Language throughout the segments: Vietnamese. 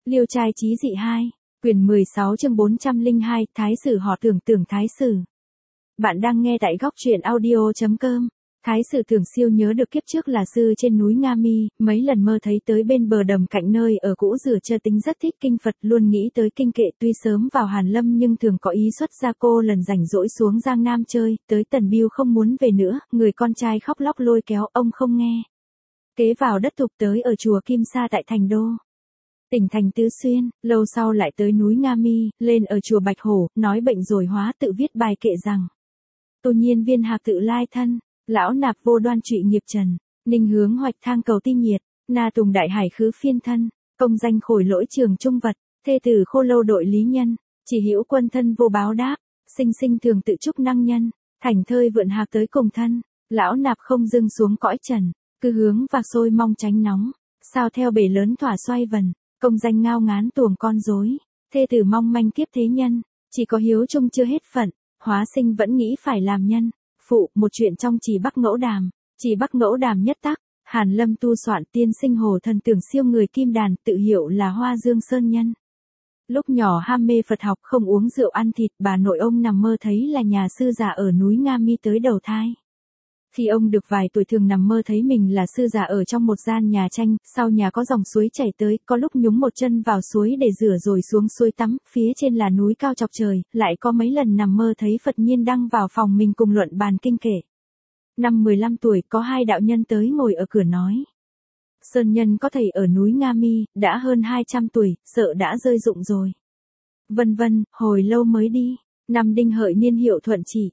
Liêu trai chí dị 2, quyển 16 chương 402, Thái sử họ Tưởng Thái sử. Bạn đang nghe tại góc truyện audio.com. Thái sử Tưởng siêu nhớ được kiếp trước là sư trên núi Nga Mi, mấy lần mơ thấy tới bên bờ đầm cạnh nơi ở cũ rửa chơ tính rất thích kinh Phật, luôn nghĩ tới kinh kệ. Tuy sớm vào Hàn Lâm nhưng thường có ý xuất gia, cô lần rảnh rỗi xuống Giang Nam chơi, tới Tần Biêu không muốn về nữa, người con trai khóc lóc lôi kéo, ông không nghe. Kế vào đất Thục tới ở chùa Kim Sa tại Thành Đô, tỉnh thành Tứ Xuyên, lâu sau lại tới núi Nga Mi, lên ở chùa Bạch Hổ, nói bệnh rồi hóa tự viết bài kệ rằng: Tu nhiên viên hạc tự lai thân, lão nạp vô đoan trụy nghiệp trần, ninh hướng hoạch thang cầu ti nhiệt, na tùng đại hải khứ phiên thân, công danh khổi lỗi trường trung vật, thê tử khô lâu đội lý nhân, chỉ hữu quân thân vô báo đáp, sinh sinh thường tự trúc năng nhân, thành thơi vượn hạc tới cùng thân, lão nạp không dưng xuống cõi trần, cứ hướng và sôi mong tránh nóng, sao theo bể lớn thỏa xoay vần. Công danh ngao ngán tuồng con rối, thê tử mong manh kiếp thế nhân, chỉ có hiếu trung chưa hết phận, hóa sinh vẫn nghĩ phải làm nhân. Phụ, một chuyện trong Chỉ Bắc Ngẫu Đàm nhất tác, Hàn Lâm tu soạn tiên sinh Hồ Thần Tưởng siêu người kim đàn, tự hiệu là Hoa Dương Sơn Nhân. Lúc nhỏ ham mê Phật học, không uống rượu ăn thịt, bà nội ông nằm mơ thấy là nhà sư già ở núi Nga Mi tới đầu thai. Khi ông được vài tuổi thường nằm mơ thấy mình là sư già ở trong một gian nhà tranh, sau nhà có dòng suối chảy tới, có lúc nhúng một chân vào suối để rửa rồi xuống suối tắm, phía trên là núi cao chọc trời, lại có mấy lần nằm mơ thấy Phật Nhiên Đăng vào phòng mình cùng luận bàn kinh kệ. Năm 15 tuổi, có hai đạo nhân tới ngồi ở cửa nói: Sơn Nhân có thầy ở núi Nga Mi, đã hơn 200 tuổi, sợ đã rơi rụng rồi. Vân vân, hồi lâu mới đi. Năm Đinh Hợi niên hiệu Thuận Trị,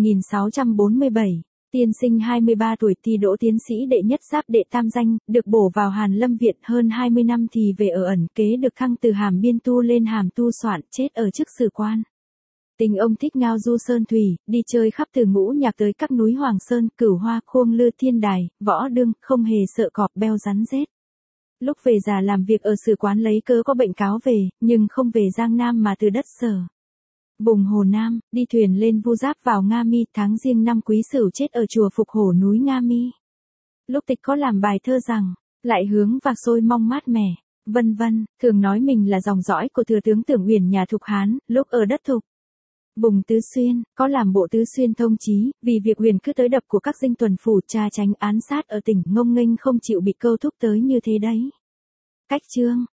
1647. Tiên sinh 23 tuổi thi đỗ tiến sĩ đệ nhất giáp đệ tam danh, được bổ vào Hàn Lâm Viện, hơn 20 năm thì về ở ẩn, kế được thăng từ hàm biên tu lên hàm tu soạn, chết ở chức sử quan. Tình ông thích ngao du sơn thủy, đi chơi khắp từ Ngũ Nhạc tới các núi Hoàng Sơn, Cửu Hoa, Khuông Lư, Thiên Đài, Võ Đương, không hề sợ cọp beo rắn rết. Lúc về già làm việc ở sử quán lấy cớ có bệnh cáo về, nhưng không về Giang Nam mà từ đất Sở, vùng Hồ Nam, đi thuyền lên Vu Giáp vào Nga Mi, tháng Giêng năm Quý Sửu chết ở chùa Phục Hổ núi Nga Mi. Lúc tịch có làm bài thơ rằng: lại hướng và sôi mong mát mẻ, vân vân, thường nói mình là dòng dõi của thừa tướng Tưởng Uyển nhà Thục Hán, lúc ở đất Thục, vùng Tứ Xuyên, có làm bộ Tứ Xuyên thông chí, vì việc Huyền cứ tới đập của các dinh tuần phủ tra tránh án sát ở tỉnh, ngông nghênh không chịu bị câu thúc tới như thế đấy. Cách chương,